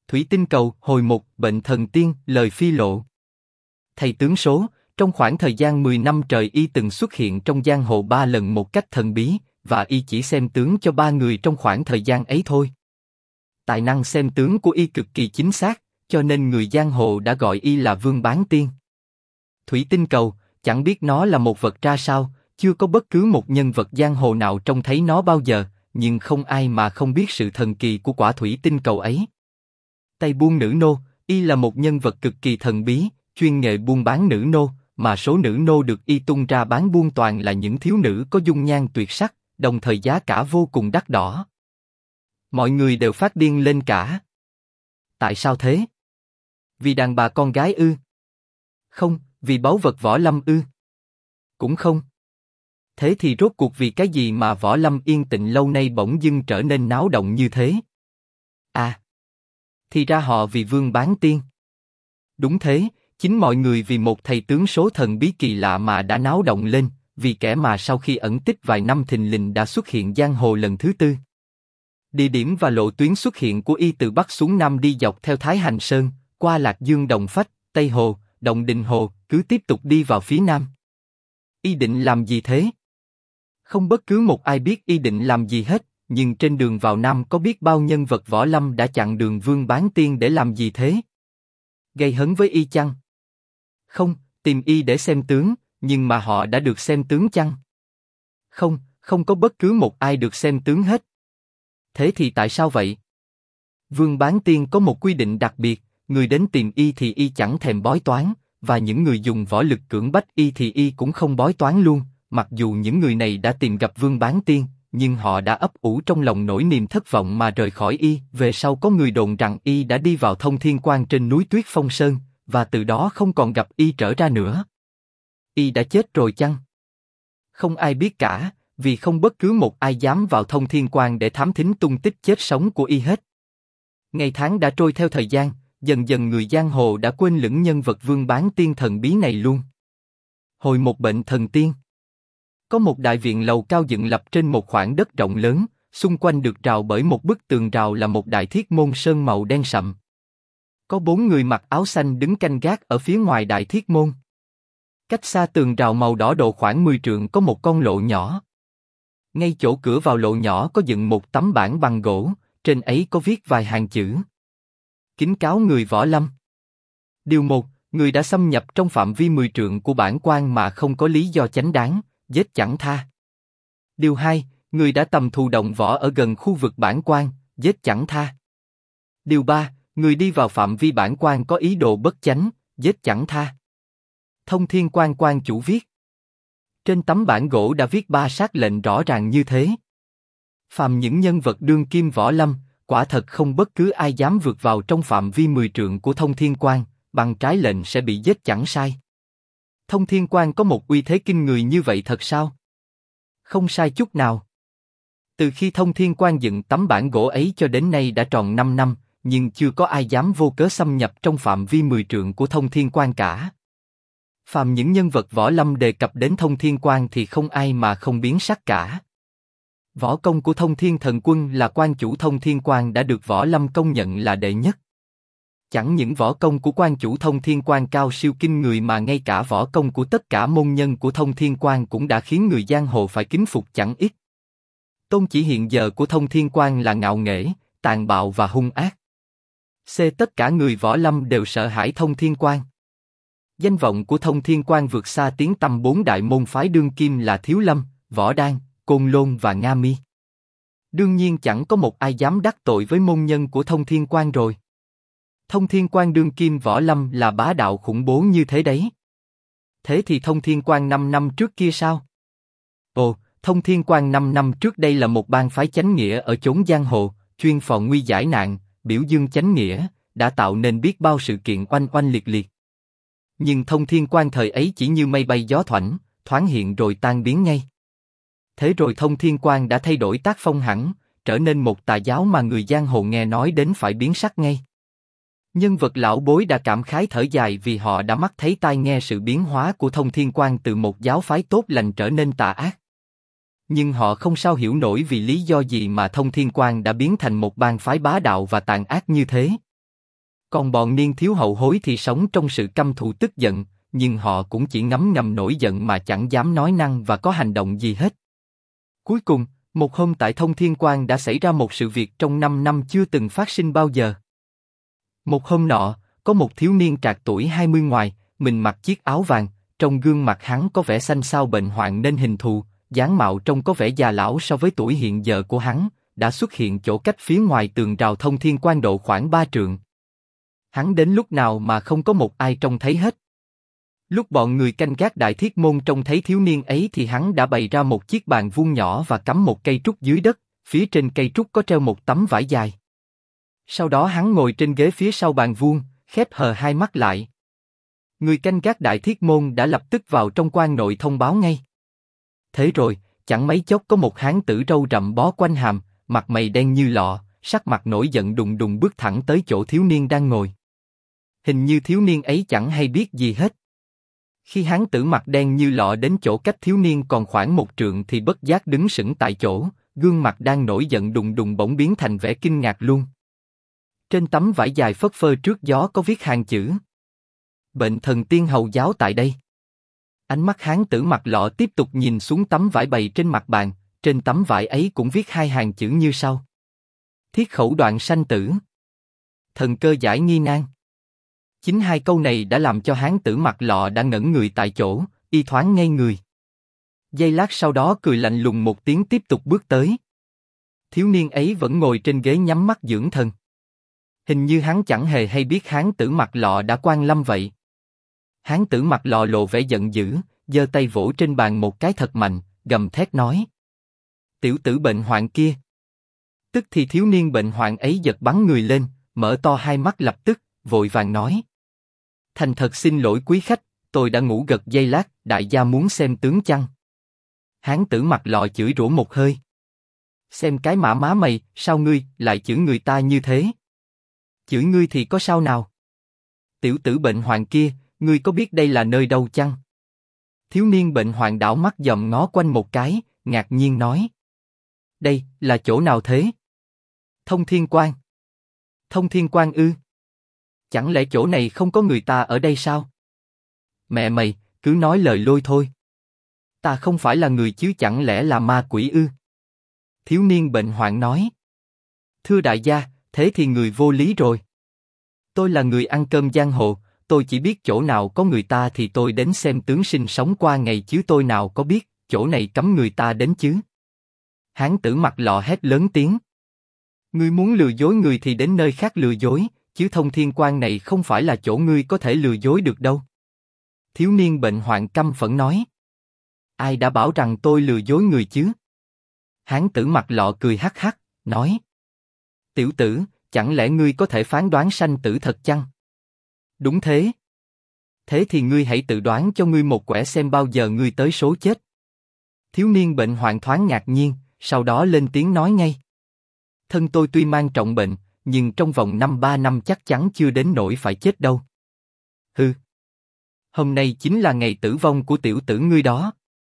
Thủy tinh cầu, hồi 1, bệnh thần tiên, lời phi lộ. Thầy tướng số, trong khoảng thời gian 10 năm trời y từng xuất hiện trong giang hồ 3 lần một cách thần bí, và y chỉ xem tướng cho 3 người trong khoảng thời gian ấy thôi. Tài năng xem tướng của y cực kỳ chính xác, cho nên người giang hồ đã gọi y là Vương Bán Tiên. Thủy tinh cầu, chẳng biết nó là một vật ra sao, chưa có bất cứ một nhân vật giang hồ nào trông thấy nó bao giờ, nhưng không ai mà không biết sự thần kỳ của quả thủy tinh cầu ấy. Tay buôn nữ nô, y là một nhân vật cực kỳ thần bí, chuyên nghề buôn bán nữ nô, mà số nữ nô được y tung ra bán buôn toàn là những thiếu nữ có dung nhan tuyệt sắc, đồng thời giá cả vô cùng đắt đỏ. Mọi người đều phát điên lên cả. Tại sao thế? Vì đàn bà con gái ư? Không, vì báu vật võ lâm ư? Cũng không. Thế thì rốt cuộc vì cái gì mà võ lâm yên tĩnh lâu nay bỗng dưng trở nên náo động như thế? À, thì ra họ vì Vương Bán Tiên. Đúng thế, chính mọi người vì một thầy tướng số thần bí kỳ lạ mà đã náo động lên, vì kẻ mà sau khi ẩn tích vài năm thình lình đã xuất hiện giang hồ lần thứ 4. Địa điểm và lộ tuyến xuất hiện của y từ Bắc xuống Nam đi dọc theo Thái Hành Sơn, qua Lạc Dương Đồng Phách, Tây Hồ, Động Đình Hồ, cứ tiếp tục đi vào phía Nam. Y định làm gì thế? Không bất cứ một ai biết y định làm gì hết, nhưng trên đường vào Nam có biết bao nhân vật võ lâm đã chặn đường Vương Bán Tiên để làm gì thế? Gây hấn với y chăng? Không, tìm y để xem tướng, nhưng mà họ đã được xem tướng chăng? Không, không có bất cứ một ai được xem tướng hết. Thế thì tại sao vậy? Vương Bán Tiên có một quy định đặc biệt, người đến tìm y thì y chẳng thèm bói toán, và những người dùng võ lực cưỡng bách y thì y cũng không bói toán luôn. Mặc dù những người này đã tìm gặp Vương Bán Tiên, nhưng họ đã ấp ủ trong lòng nỗi niềm thất vọng mà rời khỏi y. Về sau có người đồn rằng y đã đi vào Thông Thiên Quan trên núi Tuyết Phong Sơn, và từ đó không còn gặp y trở ra nữa. Y đã chết rồi chăng? Không ai biết cả, vì không bất cứ một ai dám vào Thông Thiên Quan để thám thính tung tích chết sống của y hết. Ngày tháng đã trôi theo thời gian, dần dần người giang hồ đã quên lửng nhân vật Vương Bán Tiên thần bí này luôn. Hồi một bệnh thần tiên. Có một đại viện lầu cao dựng lập trên một khoảng đất rộng lớn, xung quanh được rào bởi một bức tường rào là một đại thiết môn sơn màu đen sậm. Có 4 người mặc áo xanh đứng canh gác ở phía ngoài đại thiết môn. Cách xa tường rào màu đỏ độ khoảng 10 trượng có một con lộ nhỏ. Ngay chỗ cửa vào lộ nhỏ có dựng một tấm bảng bằng gỗ, trên ấy có viết vài hàng chữ. Kính cáo người võ lâm. Điều 1, người đã xâm nhập trong phạm vi 10 trượng của bản quan mà không có lý do chánh đáng, giết chẳng tha. Điều 2, người đã tầm thù động võ ở gần khu vực bản quan, giết chẳng tha. Điều 3, người đi vào phạm vi bản quan có ý đồ bất chánh, giết chẳng tha. Thông Thiên Quan quan chủ viết. Trên tấm bản gỗ đã viết 3 sắc lệnh rõ ràng như thế. Phàm những nhân vật đương kim võ lâm, quả thật không bất cứ ai dám vượt vào trong phạm vi 10 trượng của Thông Thiên Quan, bằng trái lệnh sẽ bị giết chẳng sai. Thông Thiên Quan có một uy thế kinh người như vậy thật sao? Không sai chút nào. Từ khi Thông Thiên Quan dựng tấm bản gỗ ấy cho đến nay đã tròn 5 năm, nhưng chưa có ai dám vô cớ xâm nhập trong phạm vi 10 trượng của Thông Thiên Quan cả. Phàm những nhân vật võ lâm đề cập đến Thông Thiên Quan thì không ai mà không biến sắc cả. Võ công của Thông Thiên Thần Quân là quan chủ Thông Thiên Quan đã được võ lâm công nhận là đệ nhất. Chẳng những võ công của quan chủ Thông Thiên Quan cao siêu kinh người mà ngay cả võ công của tất cả môn nhân của Thông Thiên Quan cũng đã khiến người giang hồ phải kính phục chẳng ít. Tôn chỉ hiện giờ của Thông Thiên Quan là ngạo nghễ, tàn bạo và hung ác. Tất cả người võ lâm đều sợ hãi Thông Thiên Quan. Danh vọng của Thông Thiên Quan vượt xa tiếng tăm 4 đại môn phái đương kim là Thiếu Lâm, Võ Đan, Côn Lôn và Nga Mi. Đương nhiên chẳng có một ai dám đắc tội với môn nhân của Thông Thiên Quan rồi. Thông Thiên Quan đương kim võ lâm là bá đạo khủng bố như thế đấy. Thế thì Thông Thiên Quan 5 năm trước kia sao? Ồ, Thông Thiên Quan 5 năm trước đây là một bang phái chánh nghĩa ở chốn giang hồ, chuyên phò nguy giải nạn, biểu dương chánh nghĩa, đã tạo nên biết bao sự kiện oanh oanh liệt liệt. Nhưng Thông Thiên Quan thời ấy chỉ như mây bay gió thoảng, thoáng hiện rồi tan biến ngay. Thế rồi Thông Thiên Quan đã thay đổi tác phong hẳn, trở nên một tà giáo mà người giang hồ nghe nói đến phải biến sắc ngay. Nhân vật lão bối đã cảm khái thở dài vì họ đã mắt thấy tai nghe sự biến hóa của Thông Thiên Quan từ một giáo phái tốt lành trở nên tà ác. Nhưng họ không sao hiểu nổi vì lý do gì mà Thông Thiên Quan đã biến thành một bang phái bá đạo và tàn ác như thế. Còn bọn niên thiếu hậu hối thì sống trong sự căm thù tức giận, nhưng họ cũng chỉ ngấm ngầm nổi giận mà chẳng dám nói năng và có hành động gì hết. Cuối cùng, một hôm tại Thông Thiên Quan đã xảy ra một sự việc trong 5 năm chưa từng phát sinh bao giờ. Một hôm nọ, có một thiếu niên trạc tuổi 20 ngoài, mình mặc chiếc áo vàng, trong gương mặt hắn có vẻ xanh xao bệnh hoạn nên hình thù, dáng mạo trông có vẻ già lão so với tuổi hiện giờ của hắn, đã xuất hiện chỗ cách phía ngoài tường rào Thông Thiên Quan độ khoảng 3 trượng. Hắn đến lúc nào mà không có một ai trông thấy hết. Lúc bọn người canh gác Đại Thiết Môn trông thấy thiếu niên ấy thì hắn đã bày ra một chiếc bàn vuông nhỏ và cắm một cây trúc dưới đất, phía trên cây trúc có treo một tấm vải dài. Sau đó hắn ngồi trên ghế phía sau bàn vuông, khép hờ hai mắt lại. Người canh gác Đại Thiết Môn đã lập tức vào trong quan nội thông báo ngay. Thế rồi, chẳng mấy chốc có một hán tử râu rậm bó quanh hàm, mặt mày đen như lọ, sắc mặt nổi giận đùng đùng bước thẳng tới chỗ thiếu niên đang ngồi. Hình như thiếu niên ấy chẳng hay biết gì hết. Khi hán tử mặt đen như lọ đến chỗ cách thiếu niên còn khoảng 1 trượng thì bất giác đứng sững tại chỗ, gương mặt đang nổi giận đùng đùng bỗng biến thành vẻ kinh ngạc luôn. Trên tấm vải dài phất phơ trước gió có viết hàng chữ: Bệnh thần tiên hầu giáo tại đây. Ánh mắt hán tử mặt lọ tiếp tục nhìn xuống tấm vải bày trên mặt bàn, trên tấm vải ấy cũng viết 2 hàng chữ như sau: Thiết khẩu đoạn sanh tử, thần cơ giải nghi nan. Chính 2 câu này đã làm cho hán tử mặt lọ đã ngẩn người tại chỗ, y thoáng ngây người. Giây lát sau đó cười lạnh lùng một tiếng tiếp tục bước tới. Thiếu niên ấy vẫn ngồi trên ghế nhắm mắt dưỡng thần. Hình như hắn chẳng hề hay biết hán tử mặt lọ đã quan lâm vậy. Hán tử mặt lọ lộ vẻ giận dữ, giơ tay vỗ trên bàn một cái thật mạnh, gầm thét nói: Tiểu tử bệnh hoạn kia! Tức thì thiếu niên bệnh hoạn ấy giật bắn người lên, mở to hai mắt lập tức, vội vàng nói: Thành thật xin lỗi quý khách, tôi đã ngủ gật giây lát, đại gia muốn xem tướng chăng? Hán tử mặt lọ chửi rủa một hơi: Xem cái mã má mày, sao ngươi lại chửi người ta như thế? Chửi ngươi thì có sao nào? Tiểu tử bệnh hoạn kia, ngươi có biết đây là nơi đâu chăng? Thiếu niên bệnh hoạn đảo mắt dòm ngó quanh một cái, ngạc nhiên nói: Đây là chỗ nào thế? Thông Thiên Quan. Thông Thiên Quan ư? Chẳng lẽ chỗ này không có người ta ở đây sao? Mẹ mày, cứ nói lời lôi thôi. Ta không phải là người chứ chẳng lẽ là ma quỷ ư? Thiếu niên bệnh hoạn nói: Thưa đại gia, thế thì người vô lý rồi. Tôi là người ăn cơm giang hồ, tôi chỉ biết chỗ nào có người ta thì tôi đến xem tướng sinh sống qua ngày chứ tôi nào có biết chỗ này cấm người ta đến chứ. Hán tử mặt lọ hét lớn tiếng: Ngươi muốn lừa dối người thì đến nơi khác lừa dối, chứ Thông Thiên Quan này không phải là chỗ ngươi có thể lừa dối được đâu. Thiếu niên bệnh hoạn căm phẫn nói: Ai đã bảo rằng tôi lừa dối người chứ? Hán tử mặt lọ cười hắc hắc, nói: Tiểu tử, chẳng lẽ ngươi có thể phán đoán sanh tử thật chăng? Đúng thế. Thế thì ngươi hãy tự đoán cho ngươi một quẻ xem bao giờ ngươi tới số chết. Thiếu niên bệnh hoạn thoáng ngạc nhiên, sau đó lên tiếng nói ngay: Thân tôi tuy mang trọng bệnh, nhưng trong vòng 5-3 năm chắc chắn chưa đến nỗi phải chết đâu. Hừ. Hôm nay chính là ngày tử vong của tiểu tử ngươi đó.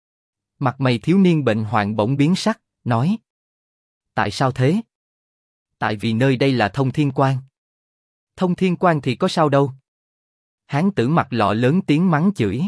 Mặt mày thiếu niên bệnh hoạn bỗng biến sắc, nói: Tại sao thế? Tại vì nơi đây là Thông Thiên Quan. Thông Thiên Quan thì có sao đâu? Hán tử mặt lọ lớn tiếng mắng chửi: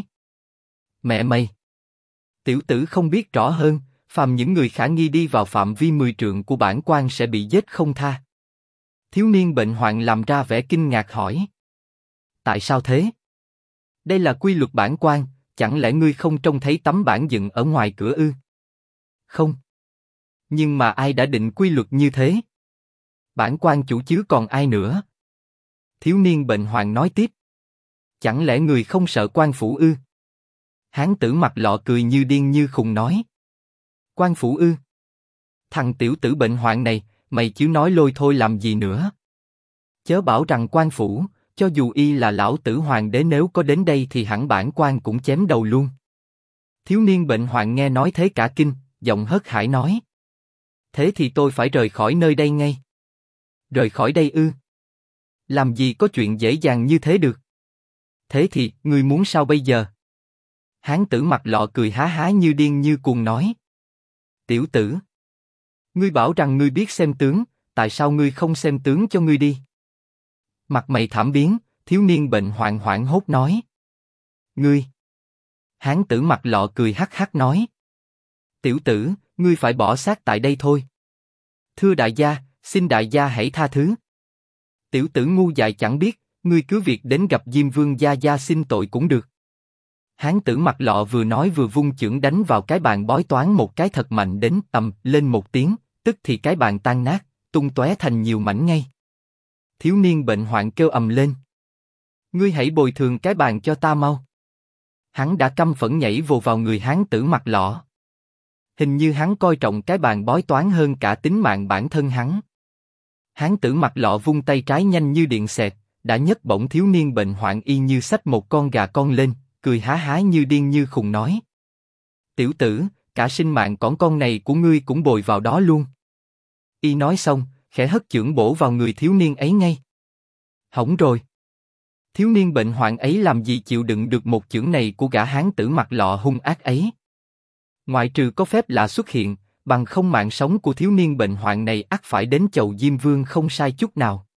Mẹ mày! Tiểu tử không biết rõ hơn, phàm những người khả nghi đi vào phạm vi 10 trượng của bản quan sẽ bị giết không tha. Thiếu niên bệnh hoạn làm ra vẻ kinh ngạc hỏi: Tại sao thế? Đây là quy luật bản quan, chẳng lẽ ngươi không trông thấy tấm bảng dựng ở ngoài cửa ư? Không. Nhưng mà ai đã định quy luật như thế? Bản quan chủ chứ còn ai nữa? Thiếu niên bệnh hoạn nói tiếp: Chẳng lẽ người không sợ quan phủ ư? Hán tử mặt lọ cười như điên như khùng nói: Quan phủ ư? Thằng tiểu tử bệnh hoạn này, mày chứ nói lôi thôi làm gì nữa? Chớ bảo rằng quan phủ, cho dù y là lão tử hoàng đế nếu có đến đây thì hẳn bản quan cũng chém đầu luôn. Thiếu niên bệnh hoạn nghe nói thế cả kinh, giọng hớt hải nói: Thế thì tôi phải rời khỏi nơi đây ngay. Rời khỏi đây ư? Làm gì có chuyện dễ dàng như thế được? Thế thì, ngươi muốn sao bây giờ? Hán tử mặt lọ cười há há như điên như cuồng nói: Tiểu tử! Ngươi bảo rằng ngươi biết xem tướng, tại sao ngươi không xem tướng cho ngươi đi? Mặt mày thảm biến, thiếu niên bệnh hoạn hoảng hốt nói. Ngươi! Hán tử mặt lọ cười hắc hắc nói. Tiểu tử, ngươi phải bỏ xác tại đây thôi. Thưa đại gia, xin đại gia hãy tha thứ. Tiểu tử ngu dại chẳng biết, ngươi cứ việc đến gặp Diêm Vương gia gia xin tội cũng được. Hán tử mặt lọ vừa nói vừa vung chưởng đánh vào cái bàn bói toán một cái thật mạnh đến tầm lên một tiếng, tức thì cái bàn tan nát, tung tóe thành nhiều mảnh ngay. Thiếu niên bệnh hoạn kêu ầm lên. Ngươi hãy bồi thường cái bàn cho ta mau. Hắn đã căm phẫn nhảy vồ vào người hán tử mặt lọ. Hình như hắn coi trọng cái bàn bói toán hơn cả tính mạng bản thân hắn. Hán tử mặt lọ vung tay trái nhanh như điện xẹt, đã nhấc bổng thiếu niên bệnh hoạn y như xách một con gà con lên, cười há há như điên như khùng nói. Tiểu tử, cả sinh mạng cỏn con này của ngươi cũng bồi vào đó luôn. Y nói xong, khẽ hất chưởng bổ vào người thiếu niên ấy ngay. Hỏng rồi. Thiếu niên bệnh hoạn ấy làm gì chịu đựng được một chưởng này của gã hán tử mặt lọ hung ác ấy. Ngoại trừ có phép lạ xuất hiện, bằng không mạng sống của thiếu niên bệnh hoạn này ắt phải đến chầu Diêm Vương không sai chút nào.